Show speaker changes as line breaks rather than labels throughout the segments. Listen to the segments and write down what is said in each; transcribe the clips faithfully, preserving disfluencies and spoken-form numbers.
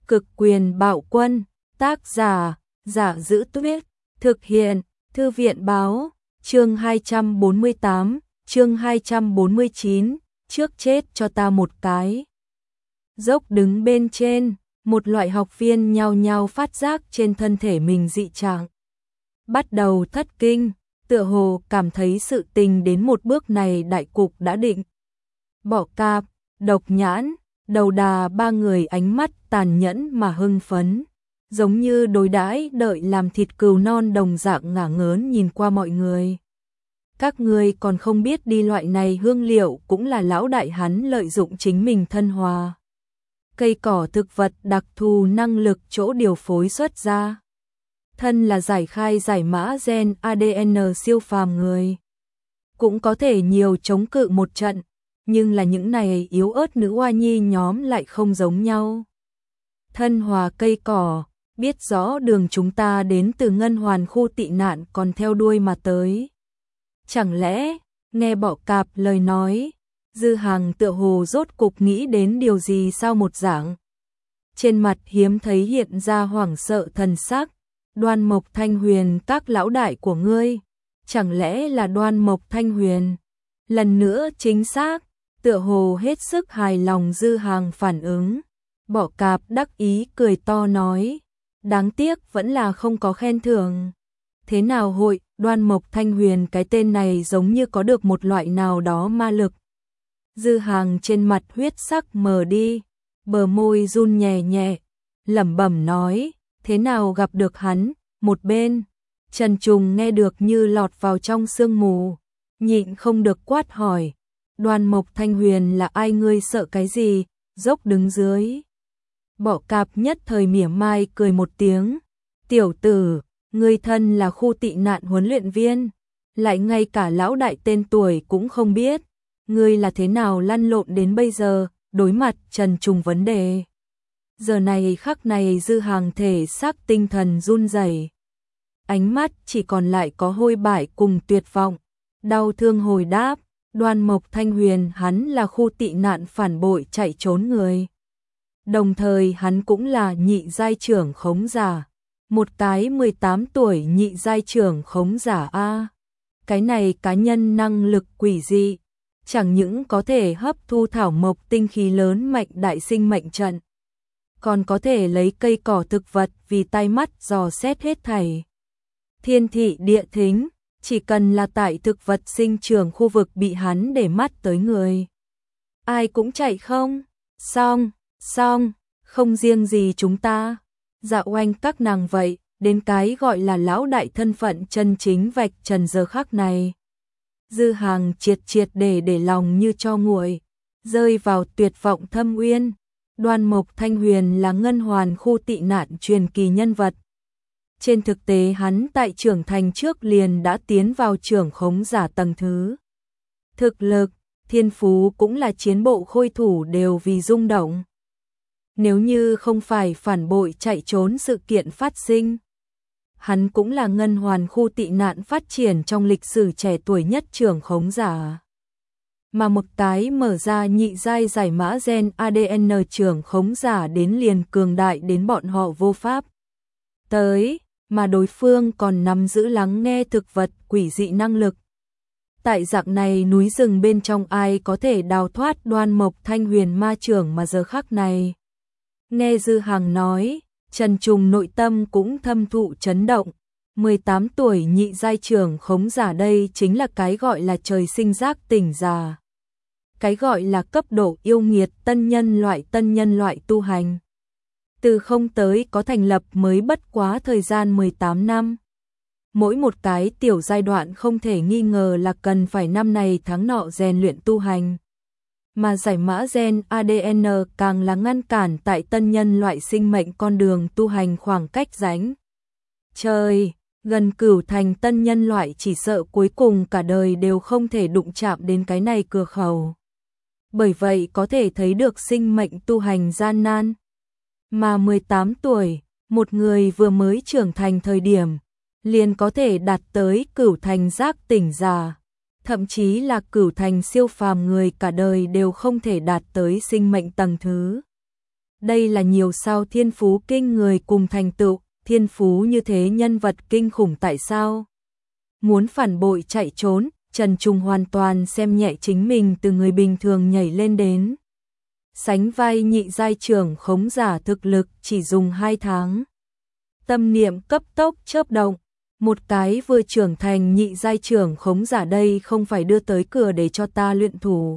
Cực quyền bạo quân, tác giả, Giả Giữ Tuyết, thực hiện, Thư viện báo, chương hai trăm bốn mươi tám, chương hai trăm bốn mươi chín, trước chết cho ta một cái. Dốc đứng bên trên, một loại học viên nhao nhao phát giác trên thân thể mình dị trạng. Bắt đầu thất kinh, tựa hồ cảm thấy sự tình đến một bước này đại cục đã định. Bỏ Cạp, Độc Nhãn, Đầu Đà ba người ánh mắt tàn nhẫn mà hưng phấn, giống như đối đãi đợi làm thịt cừu non đồng dạng ngả ngớn nhìn qua mọi người. Các ngươi còn không biết đi, loại này hương liệu cũng là lão đại hắn lợi dụng chính mình thân hòa cây cỏ thực vật đặc thù năng lực chỗ điều phối xuất ra. Thân là giải khai giải mã gen a đê en siêu phàm người, cũng có thể nhiều chống cự một trận, nhưng là những này yếu ớt nữ oa nhi nhóm lại không giống nhau. Thân hòa cây cỏ, biết rõ đường chúng ta đến từ ngân hoàn khu tị nạn còn theo đuôi mà tới. Chẳng lẽ, nghe Bỏ Cạp lời nói, Dư Hàng tựa hồ rốt cục nghĩ đến điều gì sao một dạng. Trên mặt hiếm thấy hiện ra hoảng sợ thần sắc. Đoan Mộc Thanh Huyền, các lão đại của ngươi, chẳng lẽ là Đoan Mộc Thanh Huyền? Lần nữa chính xác, tựa hồ hết sức hài lòng Dư Hàng phản ứng. Bỏ Cạp đắc ý cười to nói, đáng tiếc vẫn là không có khen thưởng. Thế nào hội, Đoan Mộc Thanh Huyền cái tên này giống như có được một loại nào đó ma lực. Dư Hàng trên mặt huyết sắc mờ đi, bờ môi run nhẹ nhẹ, lẩm bẩm nói, thế nào gặp được hắn. Một bên, Trần Trùng nghe được như lọt vào trong sương mù, nhịn không được quát hỏi, Đoan Mộc Thanh Huyền là ai, ngươi sợ cái gì? Dốc đứng dưới. Bỏ Cạp nhất thời mỉa mai cười một tiếng, tiểu tử, ngươi thân là khu tị nạn huấn luyện viên, lại ngay cả lão đại tên tuổi cũng không biết, ngươi là thế nào lăn lộn đến bây giờ? Đối mặt Trần Trùng vấn đề, giờ này khắc này Dư Hàng thể xác tinh thần run rẩy, ánh mắt chỉ còn lại có hôi bại cùng tuyệt vọng, đau thương hồi đáp, Đoan Mộc Thanh Huyền hắn là khu tị nạn phản bội chạy trốn người. Đồng thời hắn cũng là nhị giai trưởng khống giả, một cái mười tám tuổi nhị giai trưởng khống giả a. Cái này cá nhân năng lực quỷ dị, chẳng những có thể hấp thu thảo mộc tinh khí lớn mạnh đại sinh mệnh trận, còn có thể lấy cây cỏ thực vật vì tai mắt dò xét hết thảy. Thiên thị địa thính, chỉ cần là tại thực vật sinh trưởng khu vực bị hắn để mắt tới người, ai cũng chạy không. Xong, xong, không riêng gì chúng ta, dạ oanh các nàng vậy, đến cái gọi là lão đại thân phận chân chính vạch trần giờ khắc này. Dư Hàng triệt triệt để để lòng như cho nguội, rơi vào tuyệt vọng thâm uyên. Đoan Mộc Thanh Huyền là ngân hoàn khu tị nạn truyền kỳ nhân vật. Trên thực tế hắn tại trưởng thành trước liền đã tiến vào trưởng khống giả tầng thứ. Thực lực, thiên phú cũng là chiến bộ khôi thủ đều vì rung động. Nếu như không phải phản bội chạy trốn sự kiện phát sinh, hắn cũng là ngân hoàn khu tị nạn phát triển trong lịch sử trẻ tuổi nhất trưởng khống giả. Mà một cái mở ra nhị giai giải mã gen a đê en trưởng khống giả đến liền cường đại đến bọn họ vô pháp tới, mà đối phương còn nắm giữ lắng nghe thực vật quỷ dị năng lực. Tại dạng này núi rừng bên trong ai có thể đào thoát Đoan Mộc Thanh Huyền ma trưởng mà giờ khắc này. Nghe Dư Hàng nói, Trần Trùng nội tâm cũng thâm thụ chấn động. mười tám tuổi nhị giai trưởng khống giả, đây chính là cái gọi là trời sinh giác tỉnh giả. Cái gọi là cấp độ yêu nghiệt tân nhân loại tân nhân loại tu hành. Từ không tới có thành lập mới bất quá thời gian mười tám năm. Mỗi một cái tiểu giai đoạn không thể nghi ngờ là cần phải năm này tháng nọ rèn luyện tu hành. Mà giải mã gen a đê en càng là ngăn cản tại tân nhân loại sinh mệnh con đường tu hành khoảng cách ránh trời, gần cửu thành tân nhân loại chỉ sợ cuối cùng cả đời đều không thể đụng chạm đến cái này cửa khẩu. Bởi vậy có thể thấy được sinh mệnh tu hành gian nan. Mà mười tám tuổi, một người vừa mới trưởng thành thời điểm, liền có thể đạt tới cửu thành giác tỉnh giả. Thậm chí là cửu thành siêu phàm người cả đời đều không thể đạt tới sinh mệnh tầng thứ. Đây là nhiều sao thiên phú kinh người cùng thành tựu, thiên phú như thế nhân vật kinh khủng tại sao? Muốn phản bội chạy trốn, Trần Trùng hoàn toàn xem nhẹ chính mình từ người bình thường nhảy lên đến. Sánh vai nhị giai trưởng khống giả thực lực chỉ dùng hai tháng. Tâm niệm cấp tốc chớp động, một cái vừa trưởng thành nhị giai trưởng khống giả đây không phải đưa tới cửa để cho ta luyện thủ.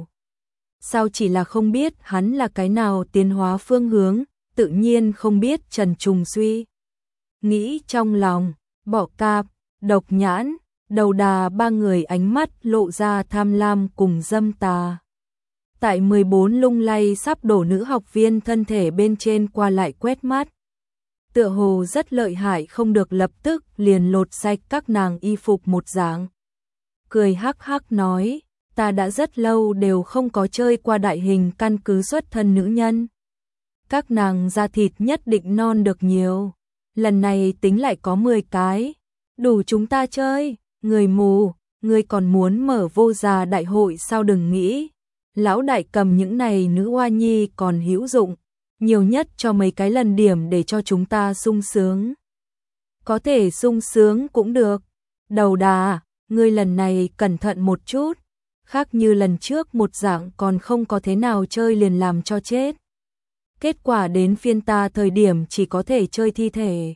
Sao chỉ là không biết hắn là cái nào tiến hóa phương hướng, tự nhiên không biết Trần Trùng suy. Nghĩ trong lòng, Bỏ Cạp, Độc Nhãn, Đầu Đà ba người ánh mắt lộ ra tham lam cùng dâm tà. Tại mười bốn lung lay sắp đổ nữ học viên thân thể bên trên qua lại quét mắt. Tựa hồ rất lợi hại không được lập tức liền lột sạch các nàng y phục một dạng. Cười hắc hắc nói, ta đã rất lâu đều không có chơi qua đại hình căn cứ xuất thân nữ nhân. Các nàng da thịt nhất định non được nhiều. Lần này tính lại có mười cái. Đủ chúng ta chơi, người mù, người còn muốn mở vô già đại hội sao đừng nghĩ. Lão đại cầm những này nữ oa nhi còn hữu dụng, nhiều nhất cho mấy cái lần điểm để cho chúng ta sung sướng. Có thể sung sướng cũng được. Đầu Đà, ngươi lần này cẩn thận một chút, khác như lần trước một dạng còn không có thế nào chơi liền làm cho chết. Kết quả đến phiên ta thời điểm chỉ có thể chơi thi thể.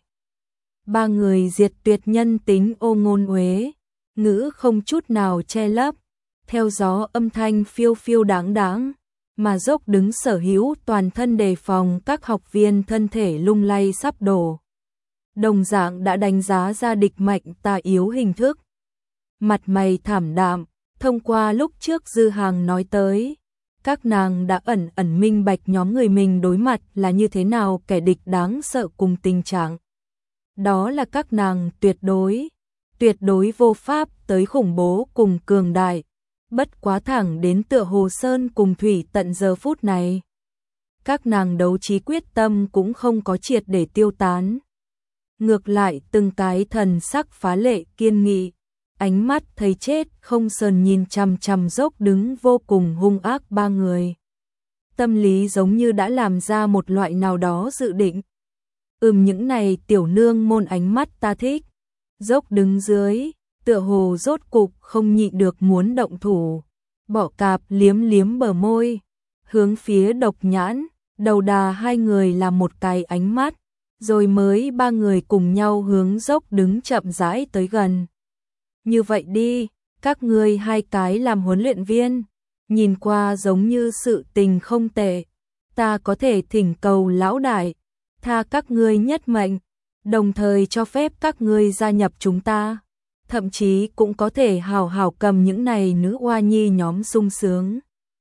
Ba người diệt tuyệt nhân tính ô ngôn uế, ngữ không chút nào che lấp. Theo gió âm thanh phiêu phiêu đáng đáng, mà dốc đứng sở hữu toàn thân đề phòng các học viên thân thể lung lay sắp đổ. Đồng dạng đã đánh giá ra địch mạnh tà yếu hình thức. Mặt mày thảm đạm, thông qua lúc trước Dư Hàng nói tới, các nàng đã ẩn ẩn minh bạch nhóm người mình đối mặt là như thế nào kẻ địch đáng sợ cùng tình trạng. Đó là các nàng tuyệt đối, tuyệt đối vô pháp tới khủng bố cùng cường đại. Bất quá thẳng đến tựa hồ sơn cùng thủy tận giờ phút này. Các nàng đấu trí quyết tâm cũng không có triệt để tiêu tán. Ngược lại từng cái thần sắc phá lệ kiên nghị, ánh mắt thấy chết không sờn nhìn chằm chằm dốc đứng vô cùng hung ác ba người. Tâm lý giống như đã làm ra một loại nào đó dự định. Ừm những này tiểu nương môn ánh mắt ta thích. Dốc đứng dưới, tựa hồ rốt cục không nhịn được muốn động thủ. Bỏ Cạp liếm liếm bờ môi, hướng phía Độc Nhãn, Đầu Đà hai người làm một cái ánh mắt, rồi mới ba người cùng nhau hướng dốc đứng chậm rãi tới gần. Như vậy đi, các ngươi hai cái làm huấn luyện viên, nhìn qua giống như sự tình không tệ, ta có thể thỉnh cầu lão đại, tha các ngươi nhất mệnh, đồng thời cho phép các ngươi gia nhập chúng ta. Thậm chí cũng có thể hào hào cầm những này nữ oa nhi nhóm sung sướng.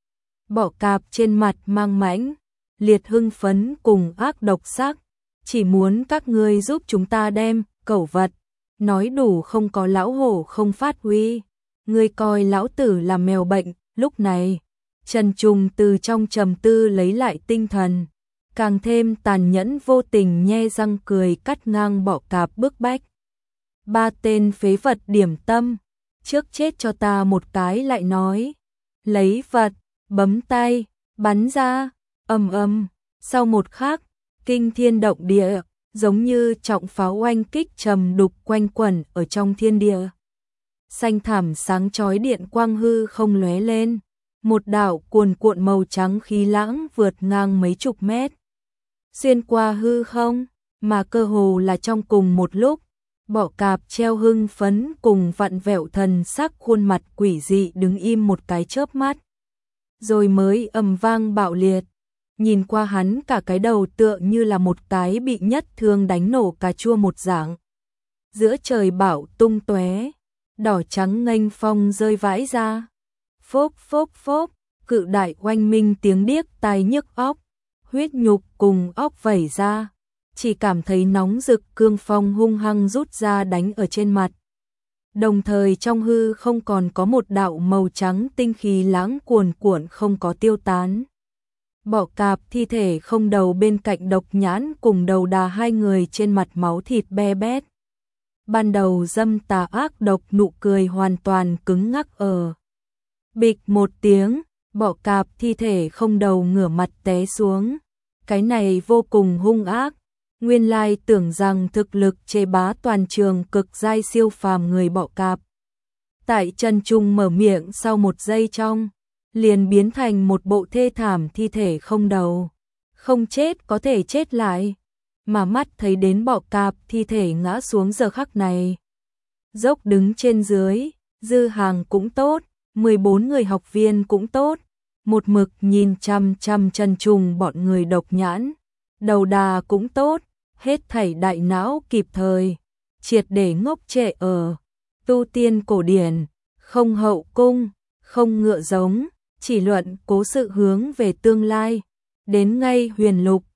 Bỏ Cạp trên mặt mang mãnh, liệt hưng phấn cùng ác độc sắc, chỉ muốn các ngươi giúp chúng ta đem cẩu vật, nói đủ không có lão hổ không phát huy, ngươi coi lão tử là mèo bệnh. Lúc này, Trần Trùng từ trong trầm tư lấy lại tinh thần, càng thêm tàn nhẫn vô tình nhe răng cười cắt ngang Bỏ Cạp bức bách. Ba tên phế vật điểm tâm, trước chết cho ta một cái lại nói. Lấy vật, bấm tay, bắn ra, ầm ầm, sau một khắc, kinh thiên động địa, giống như trọng pháo oanh kích trầm đục quanh quẩn ở trong thiên địa. Xanh thảm sáng chói điện quang hư không lóe lên, một đạo cuồn cuộn màu trắng khí lãng vượt ngang mấy chục mét. Xuyên qua hư không, mà cơ hồ là trong cùng một lúc. Bỏ Cạp treo hưng phấn cùng vặn vẹo thần sắc khuôn mặt quỷ dị đứng im một cái chớp mắt. Rồi mới ầm vang bạo liệt. Nhìn qua hắn cả cái đầu tựa như là một cái bị nhất thương đánh nổ cà chua một dạng. Giữa trời bão tung tóe, đỏ trắng nghênh phong rơi vãi ra. Phốp phốp phốp, cự đại oanh minh tiếng điếc tai nhức óc, huyết nhục cùng óc vẩy ra. Chỉ cảm thấy nóng rực cương phong hung hăng rút ra đánh ở trên mặt. Đồng thời trong hư không còn có một đạo màu trắng tinh khí lãng cuồn cuộn không có tiêu tán. Bỏ Cạp thi thể không đầu bên cạnh Độc Nhãn cùng Đầu Đà hai người trên mặt máu thịt be bét. Ban đầu dâm tà ác độc nụ cười hoàn toàn cứng ngắc ở. Bịch một tiếng, Bỏ Cạp thi thể không đầu ngửa mặt té xuống. cái này vô cùng hung ác. Nguyên lai tưởng rằng thực lực chế bá toàn trường cực giai siêu phàm người bọ cạp. Tại Trần Trung mở miệng sau một giây trong, liền biến thành một bộ thê thảm thi thể không đầu. Không chết có thể chết lại, mà mắt thấy đến bọ cạp thi thể ngã xuống giờ khắc này. Dốc đứng trên dưới, Dư Hàng cũng tốt, mười bốn người học viên cũng tốt, một mực nhìn chăm chăm Trần Trung bọn người độc nhãn, đầu đà cũng tốt, hết thảy đại não kịp thời, triệt để ngốc trệ ở tu tiên cổ điển, không hậu cung, không ngựa giống, chỉ luận cố sự hướng về tương lai, đến ngay huyền lục,